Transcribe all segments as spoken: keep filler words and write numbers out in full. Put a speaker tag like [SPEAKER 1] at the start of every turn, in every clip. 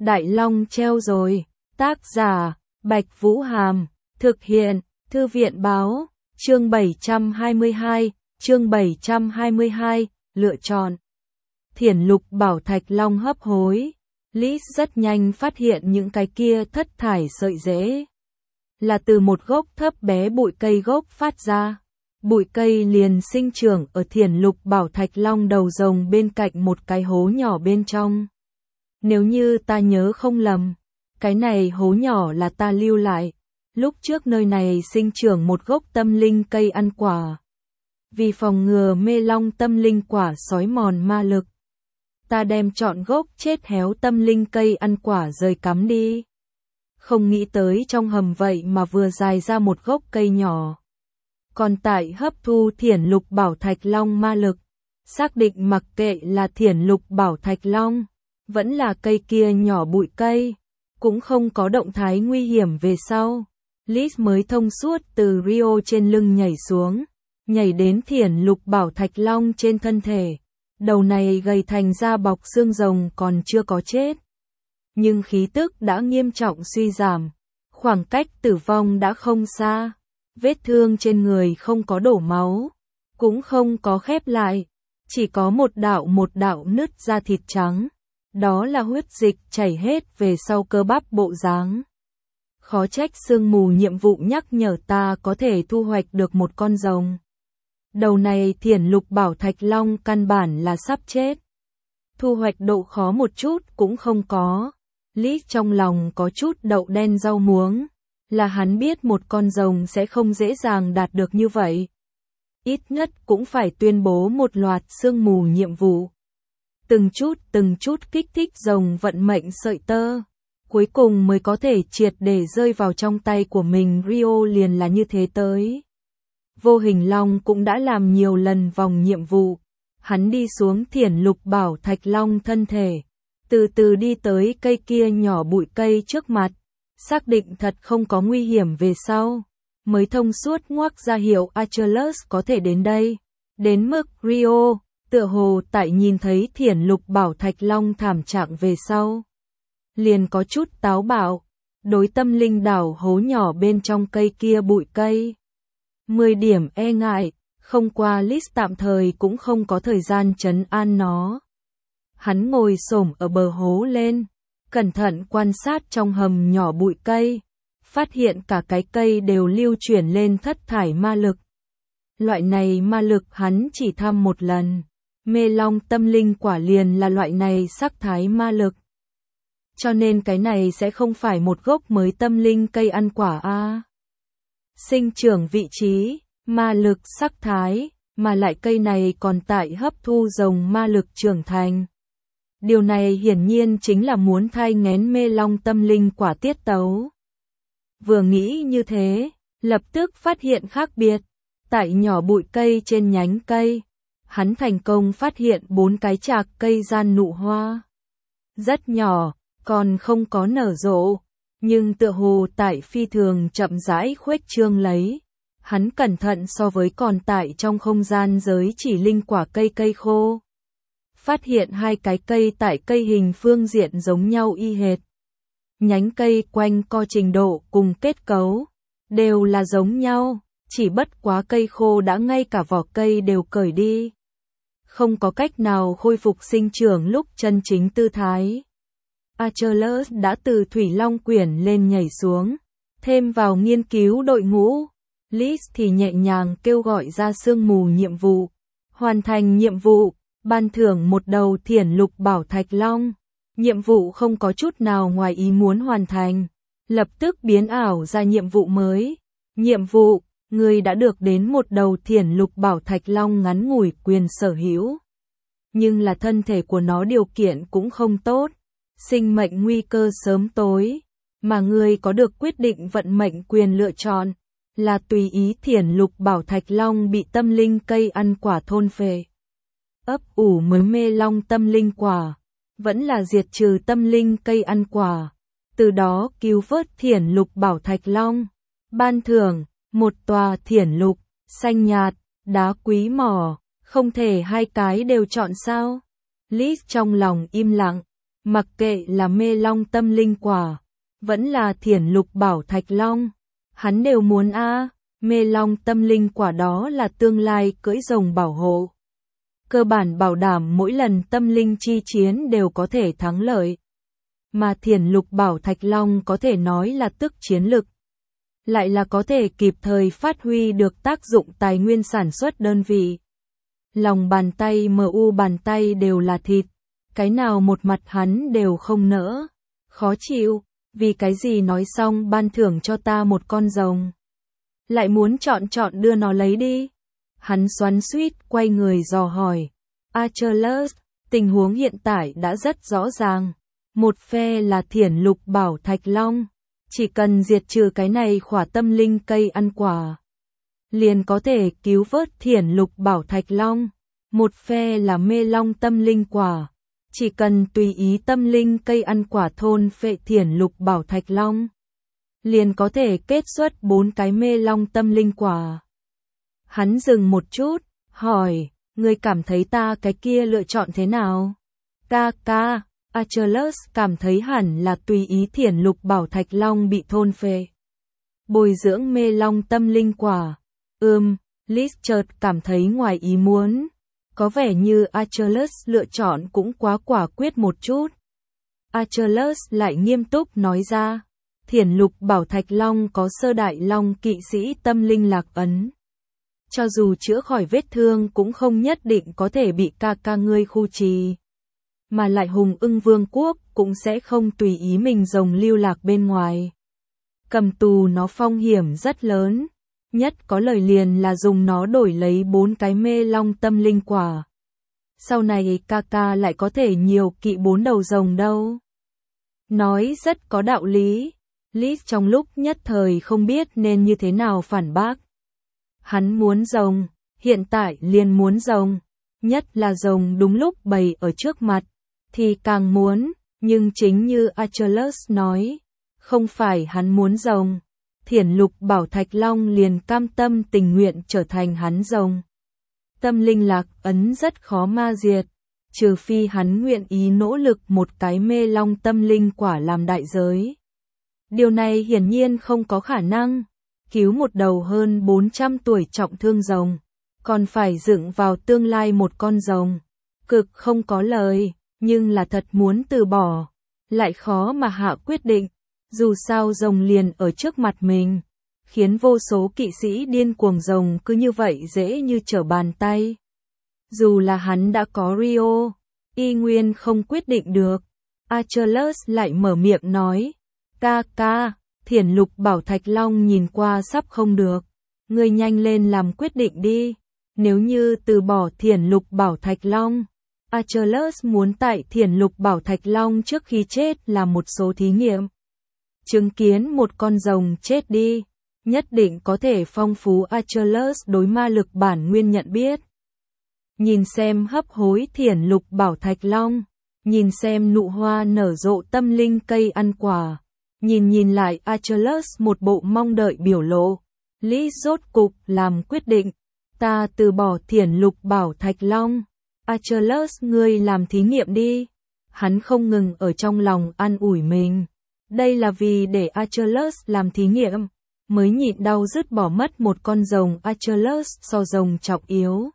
[SPEAKER 1] Đại Long treo rồi. Tác giả, Bạch Vũ Hàm. Thực hiện, Thư viện Báo. Chương bảy trăm hai mươi hai, chương bảy trăm hai mươi hai, lựa chọn. Thiển lục bảo thạch long hấp hối. Liz rất nhanh phát hiện những cái kia thất thải sợi rễ. Là từ một gốc thấp bé bụi cây gốc phát ra. Bụi cây liền sinh trưởng ở thiển lục bảo thạch long đầu rồng bên cạnh một cái hố nhỏ bên trong. Nếu như ta nhớ không lầm, cái này hố nhỏ là ta lưu lại. Lúc trước nơi này sinh trưởng một gốc tâm linh cây ăn quả. Vì phòng ngừa mê long tâm linh quả xói mòn ma lực, ta đem chọn gốc chết héo tâm linh cây ăn quả rời cắm đi. Không nghĩ tới trong hầm vậy mà vừa dài ra một gốc cây nhỏ. Còn tại hấp thu thiển lục bảo thạch long ma lực, xác định mặc kệ là thiển lục bảo thạch long, vẫn là cây kia nhỏ bụi cây, cũng không có động thái nguy hiểm về sau. Liz mới thông suốt từ Rio trên lưng nhảy xuống, nhảy đến thiển lục bảo thạch long trên thân thể. Đầu này gầy thành da bọc xương rồng còn chưa có chết, nhưng khí tức đã nghiêm trọng suy giảm, khoảng cách tử vong đã không xa. Vết thương trên người không có đổ máu, cũng không có khép lại, chỉ có một đạo một đạo nứt da thịt trắng, đó là huyết dịch chảy hết về sau cơ bắp bộ dáng. Khó trách sương mù nhiệm vụ nhắc nhở ta có thể thu hoạch được một con rồng. Đầu này thiển lục bảo thạch long căn bản là sắp chết. Thu hoạch độ khó một chút cũng không có. Lý trong lòng có chút đậu đen rau muống, là hắn biết một con rồng sẽ không dễ dàng đạt được như vậy. Ít nhất cũng phải tuyên bố một loạt sương mù nhiệm vụ. Từng chút từng chút kích thích rồng vận mệnh sợi tơ. Cuối cùng mới có thể triệt để rơi vào trong tay của mình. Rio liền là như thế tới. Vô hình long cũng đã làm nhiều lần vòng nhiệm vụ. Hắn đi xuống thiển lục bảo thạch long thân thể, từ từ đi tới cây kia nhỏ bụi cây trước mặt, xác định thật không có nguy hiểm về sau, mới thông suốt ngoác ra hiệu Achilles có thể đến đây. Đến mức Rio, tựa hồ tại nhìn thấy thiển lục bảo thạch long thảm trạng về sau, liền có chút táo bạo, đối tâm linh đảo hố nhỏ bên trong cây kia bụi cây. Mười điểm e ngại, không qua list tạm thời cũng không có thời gian trấn an nó. Hắn ngồi xổm ở bờ hố lên, cẩn thận quan sát trong hầm nhỏ bụi cây, phát hiện cả cái cây đều lưu chuyển lên thất thải ma lực. Loại này ma lực hắn chỉ thăm một lần, mê long tâm linh quả liền là loại này sắc thái ma lực. Cho nên cái này sẽ không phải một gốc mới tâm linh cây ăn quả a. Sinh trưởng vị trí, ma lực sắc thái, mà lại cây này còn tại hấp thu rồng ma lực trưởng thành. Điều này hiển nhiên chính là muốn thai nghén mê long tâm linh quả tiết tấu. Vừa nghĩ như thế, lập tức phát hiện khác biệt. Tại nhỏ bụi cây trên nhánh cây, hắn thành công phát hiện bốn cái chạc cây gian nụ hoa. Rất nhỏ, còn không có nở rộ, nhưng tựa hồ tại phi thường chậm rãi khuếch trương lấy. Hắn cẩn thận so với còn tại trong không gian giới chỉ linh quả cây cây khô. Phát hiện hai cái cây tại cây hình phương diện giống nhau y hệt. Nhánh cây quanh co trình độ cùng kết cấu, đều là giống nhau, chỉ bất quá cây khô đã ngay cả vỏ cây đều cởi đi. Không có cách nào khôi phục sinh trưởng lúc chân chính tư thái. Achilles đã từ Thủy Long Quyển lên nhảy xuống, thêm vào nghiên cứu đội ngũ. Liz thì nhẹ nhàng kêu gọi ra sương mù nhiệm vụ. Hoàn thành nhiệm vụ, ban thưởng một đầu thiển lục bảo thạch long. Nhiệm vụ không có chút nào ngoài ý muốn hoàn thành, lập tức biến ảo ra nhiệm vụ mới. Nhiệm vụ, người đã được đến một đầu thiển lục bảo thạch long ngắn ngủi quyền sở hữu. Nhưng là thân thể của nó điều kiện cũng không tốt, sinh mệnh nguy cơ sớm tối, mà người có được quyết định vận mệnh quyền lựa chọn, là tùy ý thiển lục bảo thạch long bị tâm linh cây ăn quả thôn phệ. Ấp ủ mới mê long tâm linh quả, vẫn là diệt trừ tâm linh cây ăn quả, từ đó cứu vớt thiển lục bảo thạch long. Ban thưởng, một tòa thiển lục, xanh nhạt, đá quý mỏ, không thể hai cái đều chọn sao? Liz trong lòng im lặng, Mặc kệ là mê long tâm linh quả, vẫn là thiển lục bảo thạch long, hắn đều muốn a. Mê long tâm linh quả đó là tương lai cưỡi rồng bảo hộ. Cơ bản bảo đảm mỗi lần tâm linh chi chiến đều có thể thắng lợi. Mà thiển lục bảo thạch long có thể nói là tức chiến lực. Lại là có thể kịp thời phát huy được tác dụng tài nguyên sản xuất đơn vị. Lòng bàn tay mu bàn tay đều là thịt, cái nào một mặt hắn đều không nỡ. Khó chịu, vì cái gì nói xong ban thưởng cho ta một con rồng. Lại muốn chọn chọn đưa nó lấy đi. Hắn xoắn xuýt quay người dò hỏi. Achilles, tình huống hiện tại đã rất rõ ràng. Một phe là thiển lục bảo thạch long. Chỉ cần diệt trừ cái này khỏa tâm linh cây ăn quả, liền có thể cứu vớt thiển lục bảo thạch long. Một phe là mê long tâm linh quả. Chỉ cần tùy ý tâm linh cây ăn quả thôn phệ thiển lục bảo thạch long, liền có thể kết xuất bốn cái mê long tâm linh quả. Hắn dừng một chút, hỏi, ngươi cảm thấy ta cái kia lựa chọn thế nào? Ca ca, Achilles cảm thấy hẳn là tùy ý thiển lục bảo thạch long bị thôn phệ. Bồi dưỡng mê long tâm linh quả. Ừm, Liz chợt cảm thấy ngoài ý muốn. Có vẻ như Achilles lựa chọn cũng quá quả quyết một chút. Achilles lại nghiêm túc nói ra. Thiển lục bảo thạch long có sơ đại long kỵ sĩ tâm linh lạc ấn. Cho dù chữa khỏi vết thương cũng không nhất định có thể bị ca ca ngươi khu trì. Mà lại hùng ưng vương quốc cũng sẽ không tùy ý mình rồng lưu lạc bên ngoài. Cầm tù nó phong hiểm rất lớn. Nhất có lời liền là dùng nó đổi lấy bốn cái mê long tâm linh quả. Sau này ca ca lại có thể nhiều kỵ bốn đầu rồng đâu. Nói rất có đạo lý. Liz trong lúc nhất thời không biết nên như thế nào phản bác. Hắn muốn rồng, hiện tại liền muốn rồng. Nhất là rồng đúng lúc bày ở trước mặt, thì càng muốn, nhưng chính như Achilles nói, không phải hắn muốn rồng. Thiển lục bảo thạch long liền cam tâm tình nguyện trở thành hắn rồng. Tâm linh lạc ấn rất khó ma diệt, trừ phi hắn nguyện ý nỗ lực một cái mê long tâm linh quả làm đại giới. Điều này hiển nhiên không có khả năng. Cứu một đầu hơn bốn trăm tuổi trọng thương rồng, còn phải dựng vào tương lai một con rồng. Cực không có lời, nhưng là thật muốn từ bỏ, lại khó mà hạ quyết định. Dù sao rồng liền ở trước mặt mình, khiến vô số kỵ sĩ điên cuồng rồng cứ như vậy dễ như trở bàn tay. Dù là hắn đã có Rio, y nguyên không quyết định được. Achilles lại mở miệng nói, ca ca, thiển lục bảo thạch long nhìn qua sắp không được. Ngươi nhanh lên làm quyết định đi. Nếu như từ bỏ thiển lục bảo thạch long, Achilles muốn tại thiển lục bảo thạch long trước khi chết làm một số thí nghiệm. Chứng kiến một con rồng chết đi, nhất định có thể phong phú Achilles đối ma lực bản nguyên nhận biết. Nhìn xem hấp hối thiển lục bảo thạch long, nhìn xem nụ hoa nở rộ tâm linh cây ăn quả, nhìn nhìn lại Achilles một bộ mong đợi biểu lộ. Lý rốt cục làm quyết định, ta từ bỏ thiển lục bảo thạch long. Achilles ngươi làm thí nghiệm đi. Hắn không ngừng ở trong lòng an ủi mình. Đây là vì để Achilles làm thí nghiệm, mới nhịn đau dứt bỏ mất một con rồng Achilles so rồng trọng yếu.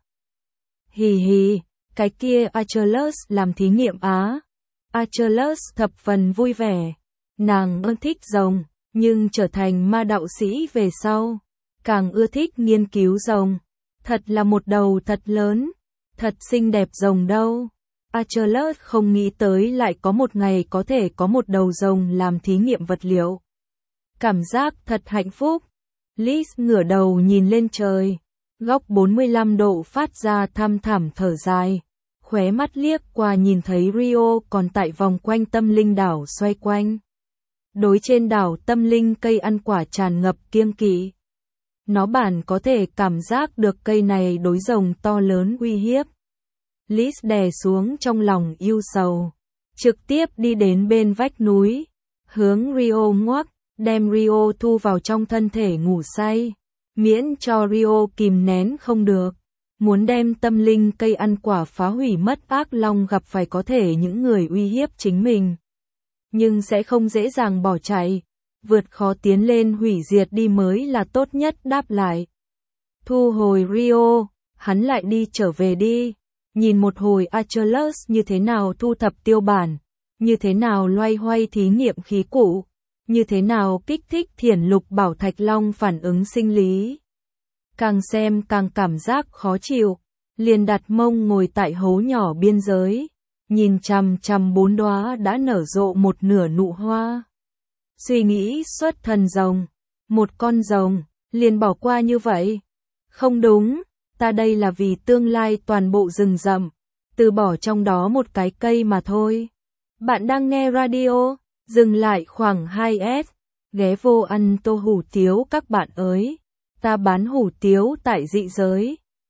[SPEAKER 1] Hì hì, cái kia Achilles làm thí nghiệm á. Achilles thập phần vui vẻ. Nàng ưa thích rồng, nhưng trở thành ma đạo sĩ về sau, càng ưa thích nghiên cứu rồng. Thật là một đầu thật lớn, thật xinh đẹp rồng đâu. Achilles không nghĩ tới lại có một ngày có thể có một đầu rồng làm thí nghiệm vật liệu. Cảm giác thật hạnh phúc. Liz ngửa đầu nhìn lên trời, góc bốn mươi lăm độ phát ra thăm thẳm thở dài, khóe mắt liếc qua nhìn thấy Rio còn tại vòng quanh tâm linh đảo xoay quanh. Đối trên đảo tâm linh cây ăn quả tràn ngập kiêng kỵ. Nó bản có thể cảm giác được cây này đối rồng to lớn uy hiếp. Liz đè xuống trong lòng yêu sầu, trực tiếp đi đến bên vách núi, hướng Rio ngoắc, đem Rio thu vào trong thân thể ngủ say, miễn cho Rio kìm nén không được. muốn đem tâm linh cây ăn quả phá hủy mất ác long gặp phải có thể những người uy hiếp chính mình. Nhưng sẽ không dễ dàng bỏ chạy, vượt khó tiến lên hủy diệt đi mới là tốt nhất đáp lại. Thu hồi Rio, hắn lại đi trở về đi, nhìn một hồi Achilles như thế nào thu thập tiêu bản, như thế nào loay hoay thí nghiệm khí cụ, như thế nào kích thích thiển lục bảo thạch long phản ứng sinh lý. Càng xem càng cảm giác khó chịu, liền đặt mông ngồi tại hố nhỏ biên giới, nhìn chằm chằm bốn đóa đã nở rộ một nửa nụ hoa. Suy nghĩ xuất thần rồng, một con rồng, liền bỏ qua như vậy. Không đúng, ta đây là vì tương lai toàn bộ rừng rậm, từ bỏ trong đó một cái cây mà thôi. Bạn đang nghe radio, dừng lại khoảng hai S, ghé vô ăn tô hủ tiếu các bạn ơi. Ta bán hủ tiếu tại dị giới.